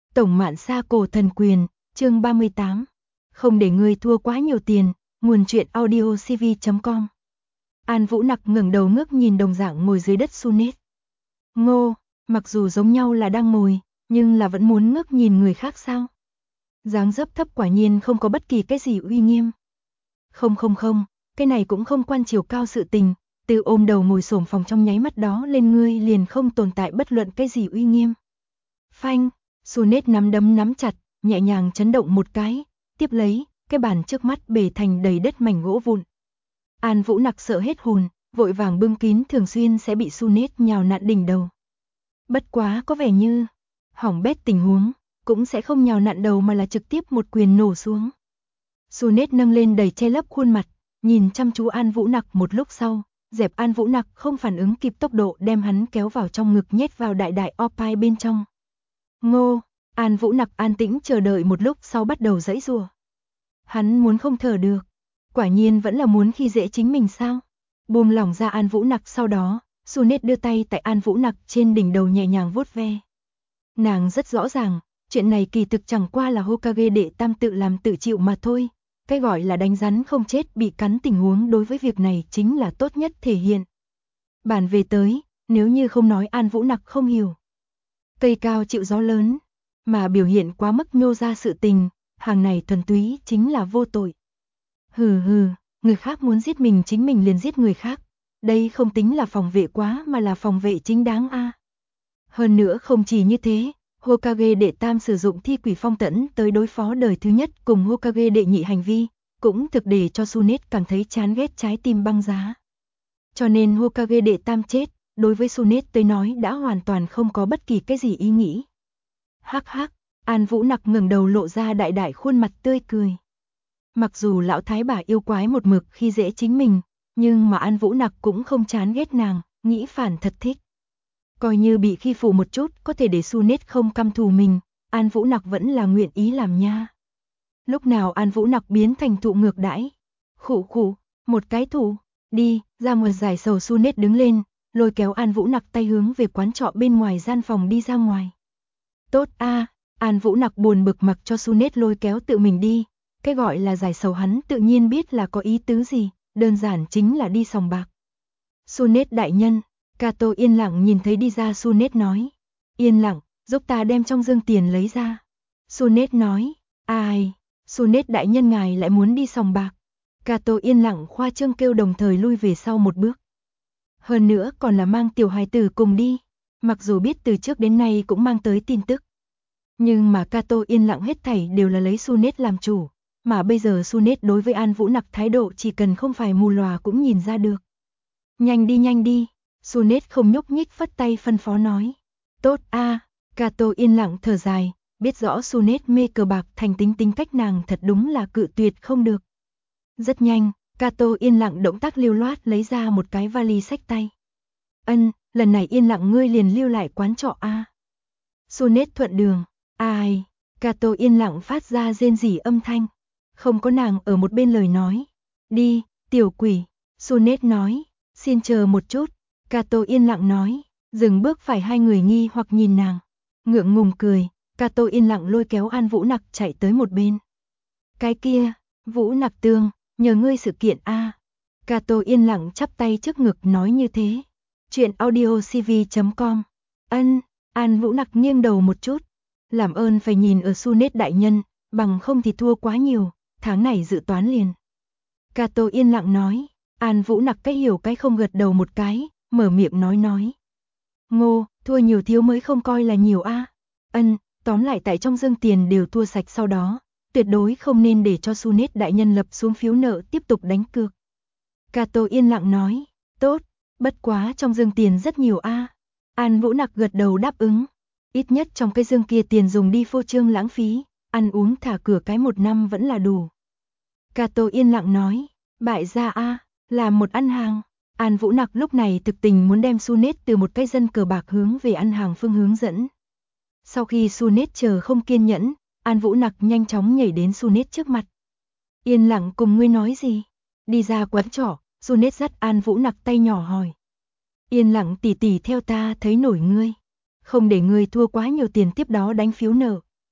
Tổng Mạn Sa Cổ Thần Quyền, chương 38. Không để ngươi thua quá nhiều tiền, nguồn truyện audio cv.com. An Vũ Nặc ngẩng đầu ngước nhìn đồng dạng ngồi dưới đất Sunet. Ngô, mặc dù giống nhau là đang ngồi, nhưng là vẫn muốn ngước nhìn người khác sao? Dáng dấp thấp quả nhiên không có bất kỳ cái gì uy nghiêm. Không, cái này cũng không quan chiều cao sự tình, từ ôm đầu ngồi xổm phòng trong nháy mắt đó lên ngươi liền không tồn tại bất luận cái gì uy nghiêm. Phanh, Sunet nắm đấm nắm chặt, nhẹ nhàng chấn động một cái, tiếp lấy, cái bàn trước mắt bể thành đầy đất mảnh gỗ vụn. An Vũ Nặc sợ hết hồn, vội vàng bưng kín thường xuyên sẽ bị Sunet nhào nặn đỉnh đầu. Bất quá có vẻ như hỏng bét tình huống, cũng sẽ không nhào nặn đầu mà là trực tiếp một quyền nổ xuống. Sunet nâng lên đầy che lấp khuôn mặt, nhìn chăm chú An Vũ Nặc một lúc sau, dẹp An Vũ Nặc không phản ứng kịp tốc độ đem hắn kéo vào trong ngực nhét vào đại đại opai bên trong. Ngô, An Vũ Nặc an tĩnh chờ đợi một lúc sau bắt đầu giãy giụa. Hắn muốn không thở được, quả nhiên vẫn là muốn khi dễ chính mình sao? Buông lỏng ra An Vũ Nặc sau đó, Sunet đưa tay tại An Vũ Nặc trên đỉnh đầu nhẹ nhàng vuốt ve. Nàng rất rõ ràng, chuyện này kỳ thực chẳng qua là Hokage đệ tam tự làm tự chịu mà thôi. Cái gọi là đánh rắn không chết bị cắn tình huống đối với việc này chính là tốt nhất thể hiện. Bản về tới, nếu như không nói An Vũ Nặc không hiểu. Cây cao chịu gió lớn, mà biểu hiện quá mức nhô ra sự tình, hàng này thuần túy chính là vô tội. Hừ, người khác muốn giết mình chính mình liền giết người khác. Đây không tính là phòng vệ quá mà là phòng vệ chính đáng a. Hơn nữa không chỉ như thế, Hokage đệ tam sử dụng thi quỷ phong tẫn tới đối phó đời thứ nhất cùng Hokage đệ nhị hành vi, cũng thực để cho Sunet cảm thấy chán ghét trái tim băng giá. Cho nên Hokage đệ tam chết, đối với Sunet tới nói đã hoàn toàn không có bất kỳ cái gì ý nghĩ. Hắc hắc, An Vũ Nặc ngẩng đầu lộ ra đại đại khuôn mặt tươi cười. Mặc dù lão thái bà yêu quái một mực khi dễ chính mình, nhưng mà An Vũ Nặc cũng không chán ghét nàng, nghĩ phản thật thích. Coi như bị khi phụ một chút có thể để Sunet không căm thù mình, An Vũ Nặc vẫn là nguyện ý làm nha. Lúc nào An Vũ Nặc biến thành thụ ngược đãi. Khụ, một cái thủ, đi, ra một giải sầu. Sunet đứng lên, lôi kéo An Vũ Nặc tay hướng về quán trọ bên ngoài gian phòng đi ra ngoài. Tốt a, An Vũ Nặc buồn bực mặc cho Sunet lôi kéo tự mình đi, cái gọi là giải sầu hắn tự nhiên biết là có ý tứ gì, đơn giản chính là đi sòng bạc. Sunet đại nhân, Kato yên lặng nhìn thấy đi ra Sunet nói. Yên lặng, giúp ta đem trong dương tiền lấy ra. Sunet nói, ai, Sunet đại nhân ngài lại muốn đi sòng bạc. Kato yên lặng khoa trương kêu đồng thời lui về sau một bước. Hơn nữa còn là mang tiểu hài tử cùng đi, mặc dù biết từ trước đến nay cũng mang tới tin tức. Nhưng mà Kato yên lặng hết thảy đều là lấy Sunet làm chủ, mà bây giờ Sunet đối với An Vũ Nặc thái độ chỉ cần không phải mù lòa cũng nhìn ra được. Nhanh đi. Sunet không nhúc nhích phất tay phân phó nói. Tốt a, Kato yên lặng thở dài, biết rõ Sunet mê cờ bạc thành tính cách nàng thật đúng là cự tuyệt không được. Rất nhanh, Kato yên lặng động tác lưu loát lấy ra một cái vali xách tay. Lần này yên lặng ngươi liền lưu lại quán trọ a. Sunet thuận đường, ai, Kato yên lặng phát ra rên rỉ âm thanh. Không có nàng ở một bên lời nói. Đi, tiểu quỷ, Sunet nói, xin chờ một chút. Kato yên lặng nói, dừng bước phải hai người nghi hoặc nhìn nàng. Ngượng ngùng cười, Kato yên lặng lôi kéo An Vũ Nặc chạy tới một bên. Cái kia, Vũ Nặc tương, nhờ ngươi sự kiện a. Kato yên lặng chắp tay trước ngực nói như thế. Chuyện audio cv.com. An Vũ Nặc nghiêng đầu một chút. Làm ơn phải nhìn ở Sunet đại nhân, bằng không thì thua quá nhiều, tháng này dự toán liền. Kato yên lặng nói, An Vũ Nặc cái hiểu cái không gật đầu một cái, mở miệng nói. Ngô, thua nhiều thiếu mới không coi là nhiều a. Tóm lại tại trong dương tiền đều thua sạch sau đó, tuyệt đối không nên để cho Sunet đại nhân lập xuống phiếu nợ tiếp tục đánh cược. Kato yên lặng nói, tốt, bất quá trong dương tiền rất nhiều a. An Vũ Nặc gật đầu đáp ứng, ít nhất trong cái dương kia tiền dùng đi phô trương lãng phí, ăn uống thả cửa cái một năm vẫn là đủ. Kato yên lặng nói, bại gia a, làm một ăn hàng. An Vũ Nặc lúc này thực tình muốn đem Sunet từ một cái dân cờ bạc hướng về ăn hàng phương hướng dẫn. Sau khi Sunet chờ không kiên nhẫn, An Vũ Nặc nhanh chóng nhảy đến Sunet trước mặt. Yên lặng cùng ngươi nói gì? Đi ra quán trọ, Sunet dắt An Vũ Nặc tay nhỏ hỏi. Yên lặng tỉ theo ta thấy nổi ngươi. Không để ngươi thua quá nhiều tiền tiếp đó đánh phiếu nợ,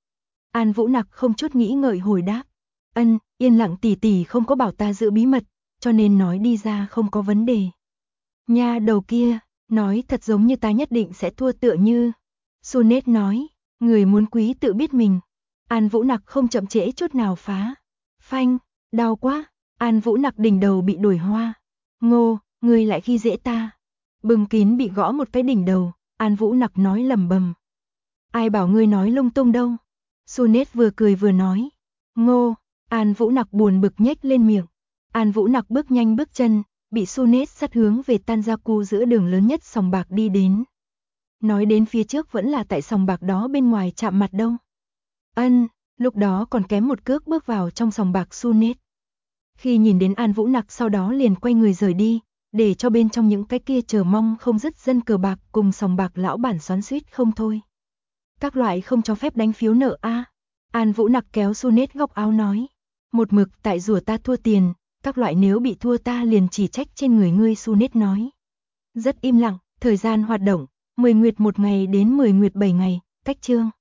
An Vũ Nặc không chút nghĩ ngợi hồi đáp. Ân, Yên Lặng tỷ tỷ không có bảo ta giữ bí mật, cho nên nói đi ra không có vấn đề. Nha đầu kia, nói thật giống như ta nhất định sẽ thua tựa như. Sunet nói, người muốn quý tự biết mình. An Vũ Nặc không chậm trễ chút nào phá. Phanh, đau quá. An Vũ Nặc đỉnh đầu bị đổi hoa. Ngô, ngươi lại khi dễ ta. Bừng kín bị gõ một cái đỉnh đầu, An Vũ Nặc nói lẩm bẩm. Ai bảo ngươi nói lung tung đâu. Sunet vừa cười vừa nói. Ngô, An Vũ Nặc buồn bực nhếch lên miệng. An Vũ Nặc bước nhanh bước chân, bị Sunet sát hướng về Tanjaku giữa đường lớn nhất sòng bạc đi đến. Nói đến phía trước vẫn là tại sòng bạc đó bên ngoài chạm mặt đâu. Lúc đó còn kém một cước bước vào trong sòng bạc Sunet. Khi nhìn đến An Vũ Nặc sau đó liền quay người rời đi, để cho bên trong những cái kia chờ mong không dứt dân cờ bạc cùng sòng bạc lão bản xoắn xuýt không thôi. Các loại không cho phép đánh phiếu nợ a. An Vũ Nặc kéo Sunet góc áo nói. Một mực tại rủa ta thua tiền, các loại nếu bị thua ta liền chỉ trách trên người ngươi. Sunet nói. Rất im lặng, thời gian hoạt động, 10 nguyệt 1 ngày đến 10 nguyệt 7 ngày, cách chương.